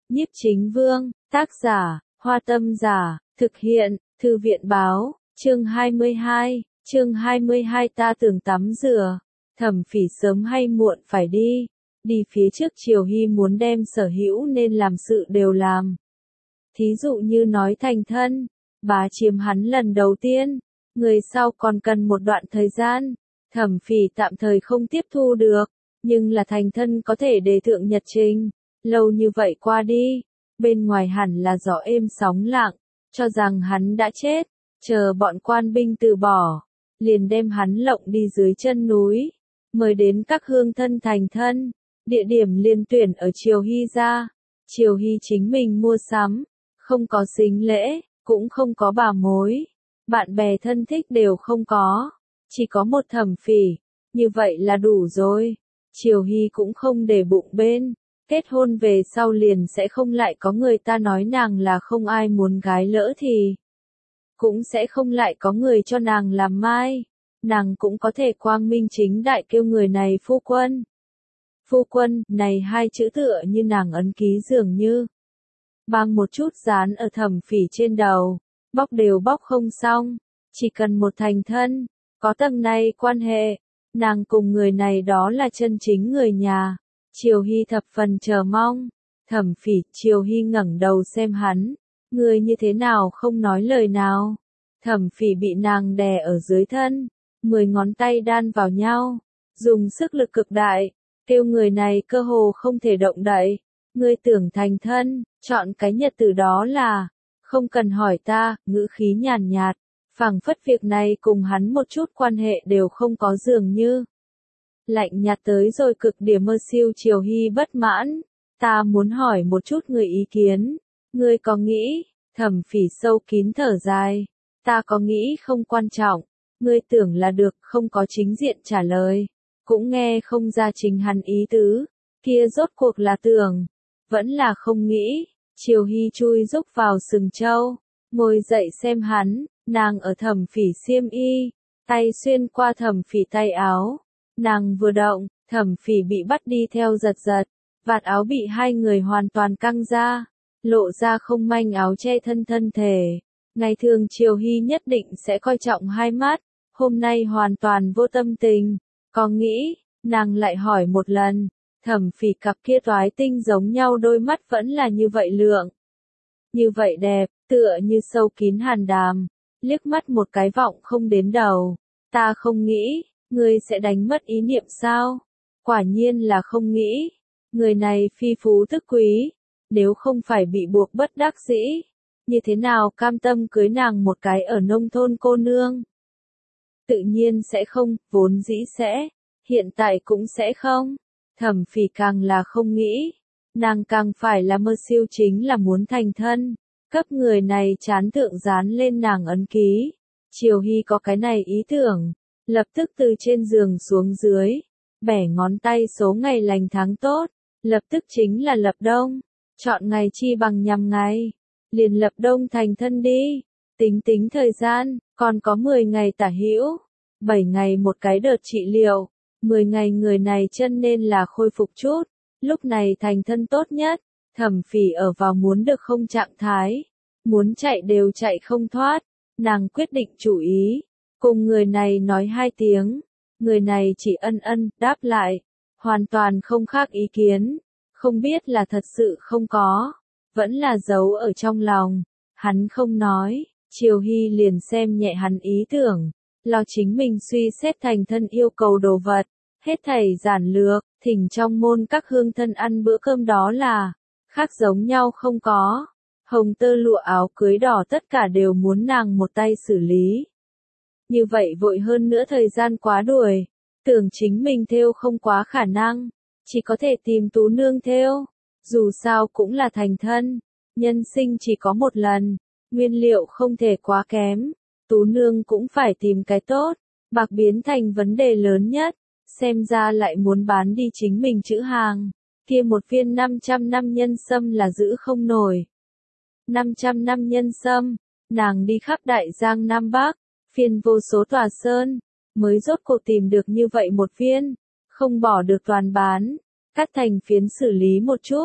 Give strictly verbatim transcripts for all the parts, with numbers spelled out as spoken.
Nhiếp Chính Vương, tác giả, Hoa Tâm Giả, thực hiện, Thư viện báo, chương hai mươi hai, chương hai mươi hai ta tưởng tắm rửa, Thẩm Phỉ sớm hay muộn phải đi, đi phía trước Triều Hy muốn đem sở hữu nên làm sự đều làm. Thí dụ như nói thành thân, bá chiếm hắn lần đầu tiên, người sau còn cần một đoạn thời gian, Thẩm Phỉ tạm thời không tiếp thu được, nhưng là thành thân có thể đề thượng nhật trình. Lâu như vậy qua đi, bên ngoài hẳn là gió êm sóng lặng, cho rằng hắn đã chết, chờ bọn quan binh từ bỏ, liền đem hắn lộng đi dưới chân núi, mời đến các hương thân thành thân, địa điểm liên tuyển ở Triều Hy gia. Triều Hy chính mình mua sắm, không có sính lễ, cũng không có bà mối, bạn bè thân thích đều không có, chỉ có một Thẩm Phỉ, như vậy là đủ rồi. Triều Hy cũng không để bụng bên. Kết hôn về sau liền sẽ không lại có người ta nói nàng là không ai muốn gái lỡ thì. Cũng sẽ không lại có người cho nàng làm mai. Nàng cũng có thể quang minh chính đại kêu người này phu quân. Phu quân, này hai chữ tựa như nàng ấn ký dường như. Bang một chút dán ở Thẩm Phỉ trên đầu. Bóc đều bóc không xong. Chỉ cần một thành thân. Có tầng này quan hệ. Nàng cùng người này đó là chân chính người nhà. Triều Hy thập phần chờ mong. Thẩm Phỉ, Triều Hy ngẩng đầu xem hắn. Người như thế nào không nói lời nào. Thẩm Phỉ bị nàng đè ở dưới thân. Mười ngón tay đan vào nhau. Dùng sức lực cực đại. Kêu người này cơ hồ không thể động đậy. Ngươi tưởng thành thân, chọn cái nhật từ đó là. Không cần hỏi ta, ngữ khí nhàn nhạt. Phảng phất việc này cùng hắn một chút quan hệ đều không có dường như. Lạnh nhạt tới rồi cực điểm mơ siêu. Triều Hy bất mãn, ta muốn hỏi một chút người ý kiến, ngươi có nghĩ, Thẩm Phỉ sâu kín thở dài, ta có nghĩ không quan trọng, ngươi tưởng là được, không có chính diện trả lời, cũng nghe không ra chính hắn ý tứ, kia rốt cuộc là tưởng, vẫn là không nghĩ. Triều Hy chui rúc vào sừng trâu, ngồi dậy xem hắn, nàng ở Thẩm Phỉ xiêm y, tay xuyên qua Thẩm Phỉ tay áo. Nàng vừa động, Thẩm Phỉ bị bắt đi theo giật giật, vạt áo bị hai người hoàn toàn căng ra, lộ ra không manh áo che thân thân thể. Ngày thường Triều Hy nhất định sẽ coi trọng hai mắt, hôm nay hoàn toàn vô tâm tình, có nghĩ, nàng lại hỏi một lần, Thẩm Phỉ cặp kia toái tinh giống nhau đôi mắt vẫn là như vậy lượng, như vậy đẹp, tựa như sâu kín hàn đàm, liếc mắt một cái vọng không đến đầu, ta không nghĩ. Ngươi sẽ đánh mất ý niệm sao? Quả nhiên là không nghĩ. Người này phi phú tức quý. Nếu không phải bị buộc bất đắc dĩ. Như thế nào cam tâm cưới nàng một cái ở nông thôn cô nương? Tự nhiên sẽ không, vốn dĩ sẽ. Hiện tại cũng sẽ không. Thẩm Phỉ càng là không nghĩ. Nàng càng phải là mơ siêu chính là muốn thành thân. Cấp người này chán thượng dán lên nàng ấn ký. Triều Hy có cái này ý tưởng. Lập tức từ trên giường xuống dưới, bẻ ngón tay số ngày lành tháng tốt, lập tức chính là lập đông, chọn ngày chi bằng nhằm ngày, liền lập đông thành thân đi, tính tính thời gian, còn có mười ngày tả hữu, bảy ngày một cái đợt trị liệu, mười ngày người này chân nên là khôi phục chút, lúc này thành thân tốt nhất. Thẩm Phỉ ở vào muốn được không trạng thái, muốn chạy đều chạy không thoát, nàng quyết định chủ ý. Cùng người này nói hai tiếng, người này chỉ ân ân, đáp lại, hoàn toàn không khác ý kiến, không biết là thật sự không có, vẫn là giấu ở trong lòng, hắn không nói, Triều Hy liền xem nhẹ hắn ý tưởng, lo chính mình suy xét thành thân yêu cầu đồ vật, hết thảy giản lược, thỉnh trong môn các hương thân ăn bữa cơm đó là, khác giống nhau không có, hồng tơ lụa áo cưới đỏ tất cả đều muốn nàng một tay xử lý. Như vậy vội hơn nữa thời gian quá đuổi, tưởng chính mình thêu không quá khả năng, chỉ có thể tìm tú nương thêu, dù sao cũng là thành thân, nhân sinh chỉ có một lần, nguyên liệu không thể quá kém, tú nương cũng phải tìm cái tốt, bạc biến thành vấn đề lớn nhất, xem ra lại muốn bán đi chính mình chữ hàng, kia một viên năm trăm năm nhân sâm là giữ không nổi. năm trăm năm nhân sâm, nàng đi khắp Đại Giang Nam Bắc. Phiên vô số tòa sơn, mới rốt cuộc tìm được như vậy một viên, không bỏ được toàn bán, cắt thành phiến xử lý một chút,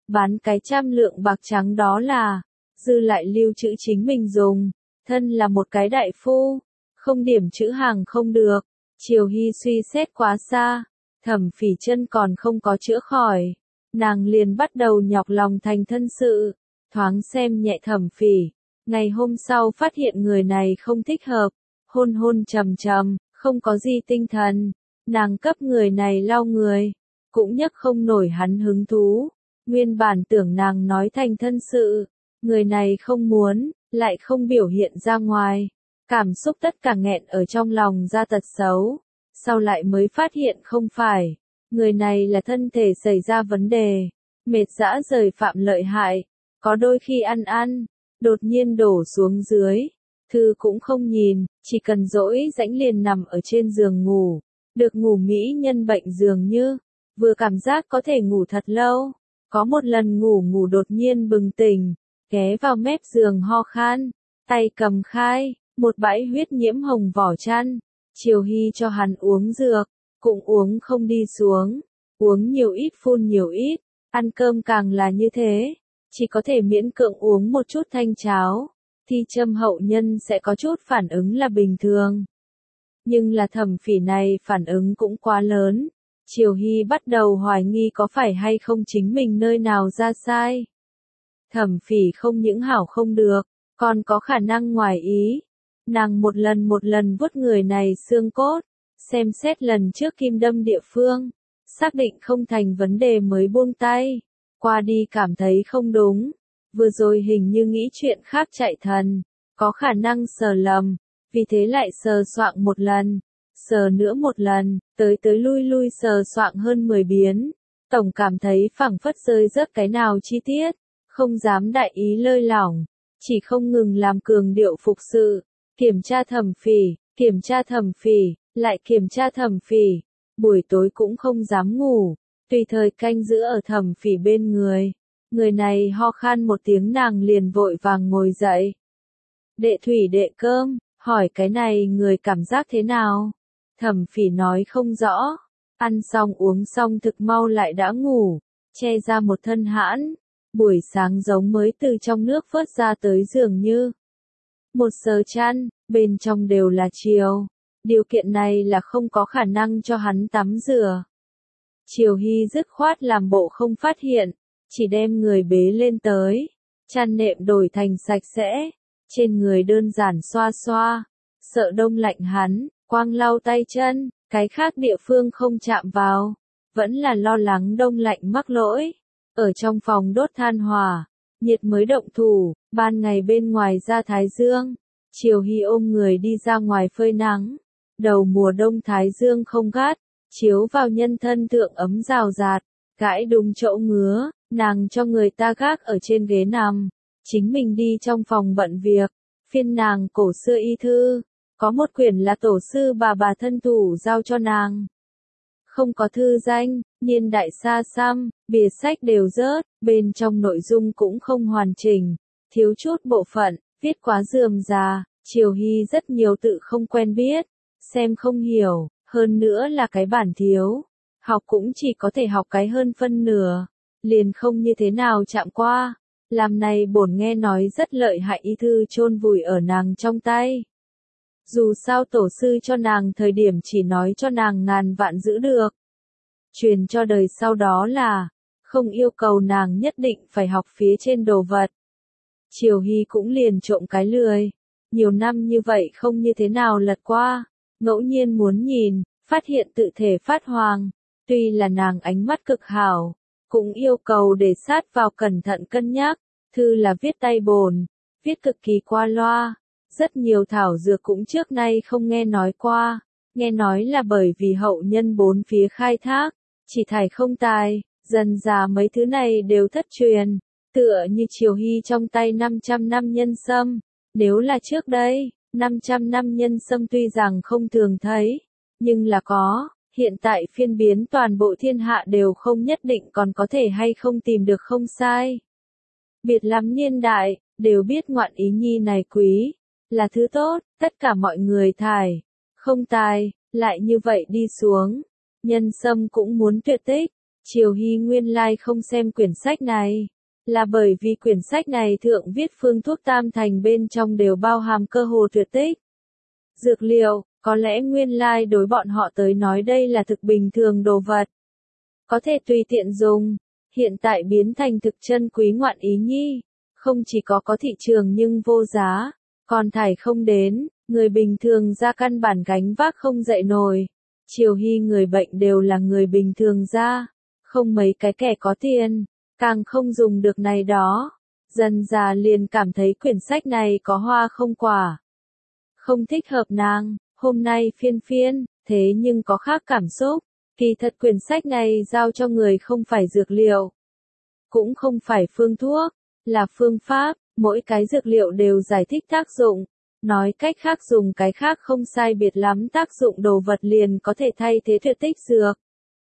bán cái trăm lượng bạc trắng đó là, dư lại lưu trữ chính mình dùng, thân là một cái đại phu, không điểm chữ hàng không được. Triều Hy suy xét quá xa, Thẩm Phỉ chân còn không có chữa khỏi, nàng liền bắt đầu nhọc lòng thành thân sự, thoáng xem nhẹ Thẩm Phỉ. Ngày hôm sau phát hiện người này không thích hợp, hôn hôn trầm trầm, không có gì tinh thần, nàng cấp người này lau người, cũng nhấc không nổi hắn hứng thú. Nguyên bản tưởng nàng nói thành thân sự, người này không muốn, lại không biểu hiện ra ngoài, cảm xúc tất cả nghẹn ở trong lòng ra tật xấu, sau lại mới phát hiện không phải, người này là thân thể xảy ra vấn đề, mệt dã rời phạm lợi hại, có đôi khi ăn ăn, đột nhiên đổ xuống dưới, thư cũng không nhìn, chỉ cần rỗi rãnh liền nằm ở trên giường ngủ, được ngủ mỹ nhân bệnh dường như, vừa cảm giác có thể ngủ thật lâu, có một lần ngủ ngủ đột nhiên bừng tỉnh, ghé vào mép giường ho khan, tay cầm khai, một bãi huyết nhiễm hồng vỏ chăn, Triều Hy cho hắn uống dược, cũng uống không đi xuống, uống nhiều ít phun nhiều ít, ăn cơm càng là như thế, chỉ có thể miễn cưỡng uống một chút thanh cháo, thi châm hậu nhân sẽ có chút phản ứng là bình thường. Nhưng là Thẩm Phỉ này phản ứng cũng quá lớn, Triều Hy bắt đầu hoài nghi có phải hay không chính mình nơi nào ra sai. Thẩm Phỉ không những hảo không được, còn có khả năng ngoài ý. Nàng một lần một lần vuốt người này xương cốt, xem xét lần trước kim đâm địa phương, xác định không thành vấn đề mới buông tay, qua đi cảm thấy không đúng, vừa rồi hình như nghĩ chuyện khác chạy thần, có khả năng sờ lầm, vì thế lại sờ soạng một lần, sờ nữa một lần, tới tới lui lui sờ soạng hơn mười biến, tổng cảm thấy phảng phất rơi rớt cái nào chi tiết, không dám đại ý lơi lỏng, chỉ không ngừng làm cường điệu phục sự. Kiểm tra Thẩm Phỉ, kiểm tra Thẩm Phỉ, lại kiểm tra Thẩm Phỉ, buổi tối cũng không dám ngủ, tùy thời canh giữ ở Thẩm Phỉ bên người. Người này ho khan một tiếng nàng liền vội vàng ngồi dậy. Đệ thủy đệ cơm, hỏi cái này người cảm giác thế nào? Thẩm Phỉ nói không rõ, ăn xong uống xong thực mau lại đã ngủ, che ra một thân hãn, buổi sáng giống mới từ trong nước vớt ra tới dường như. Một sờ chăn, bên trong đều là chiều. Điều kiện này là không có khả năng cho hắn tắm rửa. Triều Hy dứt khoát làm bộ không phát hiện, chỉ đem người bế lên tới. Chăn nệm đổi thành sạch sẽ, trên người đơn giản xoa xoa. Sợ đông lạnh hắn, quang lau tay chân, cái khác địa phương không chạm vào. Vẫn là lo lắng đông lạnh mắc lỗi. Ở trong phòng đốt than hỏa. Nhiệt mới động thủ, ban ngày bên ngoài ra thái dương, Triều Hy ôm người đi ra ngoài phơi nắng, đầu mùa đông thái dương không gắt, chiếu vào nhân thân thượng ấm rào rạt, gãi đúng chỗ ngứa, nàng cho người ta gác ở trên ghế nằm, chính mình đi trong phòng bận việc, phiên nàng cổ xưa y thư, có một quyển là tổ sư bà bà thân thủ giao cho nàng. Không có thư danh, niên đại xa xăm, bìa sách đều rớt, bên trong nội dung cũng không hoàn chỉnh, thiếu chút bộ phận, viết quá rườm rà, Triều Hy rất nhiều tự không quen biết, xem không hiểu, hơn nữa là cái bản thiếu, học cũng chỉ có thể học cái hơn phân nửa, liền không như thế nào chạm qua, làm này bổn nghe nói rất lợi hại y thư chôn vùi ở nàng trong tay. Dù sao tổ sư cho nàng thời điểm chỉ nói cho nàng ngàn vạn giữ được. Truyền cho đời sau đó là, không yêu cầu nàng nhất định phải học phía trên đồ vật. Triều Hy cũng liền trộm cái lười. Nhiều năm như vậy không như thế nào lật qua. Ngẫu nhiên muốn nhìn, phát hiện tự thể phát hoàng. Tuy là nàng ánh mắt cực hảo, cũng yêu cầu để sát vào cẩn thận cân nhắc. Thư là viết tay bồn, viết cực kỳ qua loa. Rất nhiều thảo dược cũng trước nay không nghe nói qua, nghe nói là bởi vì hậu nhân bốn phía khai thác, chỉ thải không tài, dần già mấy thứ này đều thất truyền, tựa như Triều Hy trong tay năm trăm năm nhân sâm, nếu là trước đây, năm trăm năm nhân sâm tuy rằng không thường thấy, nhưng là có, hiện tại phiên biến toàn bộ thiên hạ đều không nhất định còn có thể hay không tìm được không sai. Biệt lắm niên đại, đều biết ngoạn ý nhi này quý. Là thứ tốt, tất cả mọi người thải, không tài, lại như vậy đi xuống, nhân sâm cũng muốn tuyệt tích, Triều Hy nguyên lai không xem quyển sách này, là bởi vì quyển sách này thượng viết phương thuốc tam thành bên trong đều bao hàm cơ hồ tuyệt tích. Dược liệu, có lẽ nguyên lai đối bọn họ tới nói đây là thực bình thường đồ vật. Có thể tùy tiện dùng, hiện tại biến thành thực chân quý ngoạn ý nhi, không chỉ có có thị trường nhưng vô giá, còn thải không đến, người bình thường ra căn bản gánh vác không dậy nổi. Triều Hy người bệnh đều là người bình thường ra, không mấy cái kẻ có tiền, càng không dùng được này đó. Dần già liền cảm thấy quyển sách này có hoa không quả. Không thích hợp nàng, hôm nay phiên phiên, thế nhưng có khác cảm xúc. Kỳ thật quyển sách này giao cho người không phải dược liệu, cũng không phải phương thuốc, là phương pháp, mỗi cái dược liệu đều giải thích tác dụng. Nói cách khác dùng cái khác không sai biệt lắm tác dụng đồ vật liền có thể thay thế tuyệt tích dược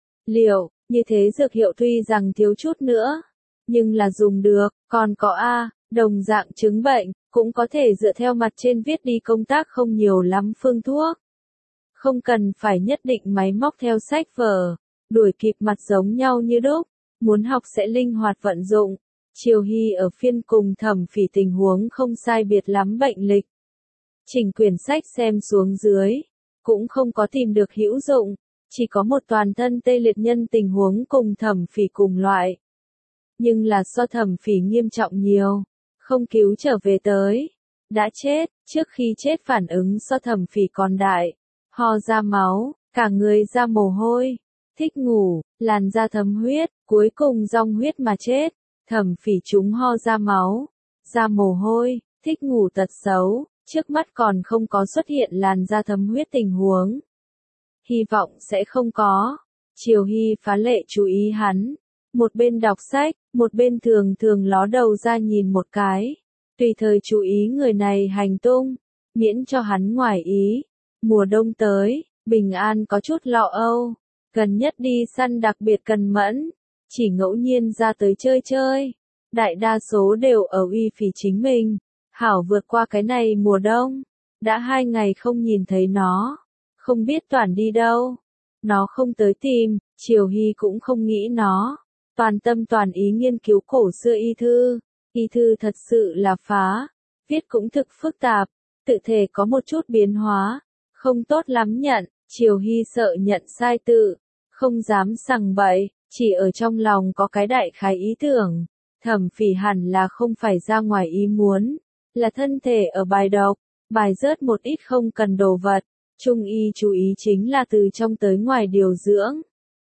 liệu, như thế dược hiệu tuy rằng thiếu chút nữa, nhưng là dùng được, còn có A, đồng dạng chứng bệnh, cũng có thể dựa theo mặt trên viết đi công tác không nhiều lắm phương thuốc. Không cần phải nhất định máy móc theo sách vở, đuổi kịp mặt giống nhau như đúc, muốn học sẽ linh hoạt vận dụng. Triều Hy ở phiên cùng Thẩm Phỉ tình huống không sai biệt lắm bệnh lịch. Chỉnh quyển sách xem xuống dưới, cũng không có tìm được hữu dụng, chỉ có một toàn thân tê liệt nhân tình huống cùng Thẩm Phỉ cùng loại. Nhưng là so Thẩm Phỉ nghiêm trọng nhiều, không cứu trở về tới, đã chết, trước khi chết phản ứng so Thẩm Phỉ còn đại, ho ra máu, cả người ra mồ hôi, thích ngủ, làn da thấm huyết, cuối cùng dòng huyết mà chết. Thẩm Phỉ chúng ho ra máu, ra mồ hôi, thích ngủ tật xấu, trước mắt còn không có xuất hiện làn da thấm huyết tình huống. Hy vọng sẽ không có. Triều Hy phá lệ chú ý hắn, một bên đọc sách, một bên thường thường ló đầu ra nhìn một cái, tùy thời chú ý người này hành tung, miễn cho hắn ngoài ý. Mùa đông tới, Bình An có chút lo âu, gần nhất đi săn đặc biệt cần mẫn, chỉ ngẫu nhiên ra tới chơi chơi, đại đa số đều ở uy phỉ chính mình, hảo vượt qua cái này mùa đông. Đã hai ngày không nhìn thấy nó, không biết toàn đi đâu. Nó không tới tìm, Triều Hy cũng không nghĩ nó, toàn tâm toàn ý nghiên cứu cổ xưa y thư. Y thư thật sự là phá, viết cũng thực phức tạp, tự thể có một chút biến hóa, không tốt lắm nhận. Triều Hy sợ nhận sai tự, không dám sằng bậy, chỉ ở trong lòng có cái đại khái ý tưởng. Thẩm Phỉ hẳn là không phải ra ngoài ý muốn, là thân thể ở bài độc, bài rớt một ít không cần đồ vật. Trung y chú ý chính là từ trong tới ngoài điều dưỡng.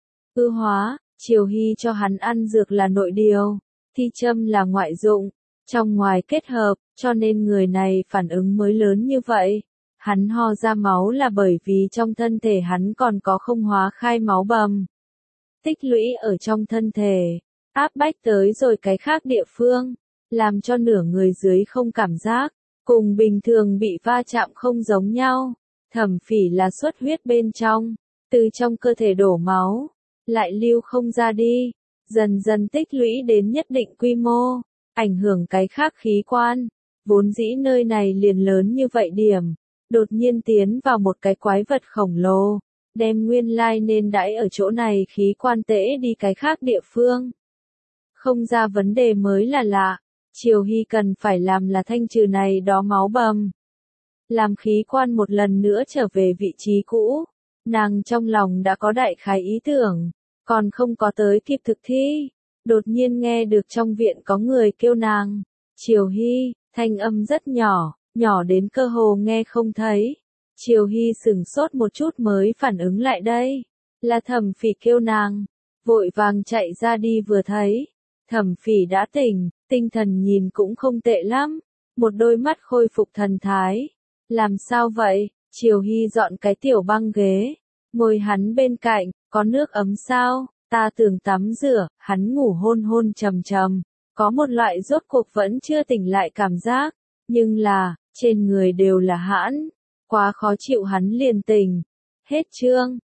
Ư hóa, Triều Hy cho hắn ăn dược là nội điều, thi châm là ngoại dụng, trong ngoài kết hợp, cho nên người này phản ứng mới lớn như vậy. Hắn ho ra máu là bởi vì trong thân thể hắn còn có không hóa khai máu bầm. Tích lũy ở trong thân thể, áp bách tới rồi cái khác địa phương, làm cho nửa người dưới không cảm giác, cùng bình thường bị va chạm không giống nhau. Thẩm Phỉ là xuất huyết bên trong, từ trong cơ thể đổ máu, lại lưu không ra đi, dần dần tích lũy đến nhất định quy mô, ảnh hưởng cái khác khí quan. Vốn dĩ nơi này liền lớn như vậy điểm, đột nhiên tiến vào một cái quái vật khổng lồ, đem nguyên lai nên đãi ở chỗ này khí quan tễ đi cái khác địa phương. Không ra vấn đề mới là lạ, Triều Hy cần phải làm là thanh trừ này đó máu bầm, làm khí quan một lần nữa trở về vị trí cũ. Nàng trong lòng đã có đại khái ý tưởng, còn không có tới kịp thực thi, đột nhiên nghe được trong viện có người kêu nàng. Triều Hy, thanh âm rất nhỏ, nhỏ đến cơ hồ nghe không thấy. Triều Hy sửng sốt một chút mới phản ứng lại đây, là Thẩm Phỉ kêu nàng, vội vàng chạy ra đi vừa thấy, Thẩm Phỉ đã tỉnh, tinh thần nhìn cũng không tệ lắm, một đôi mắt khôi phục thần thái. Làm sao vậy? Triều Hy dọn cái tiểu băng ghế, ngồi hắn bên cạnh, có nước ấm sao? Ta tưởng tắm rửa. Hắn ngủ hôn hôn trầm trầm, có một loại rốt cuộc vẫn chưa tỉnh lại cảm giác, nhưng là, trên người đều là hãn, quá khó chịu hắn liền tỉnh. Hết chương.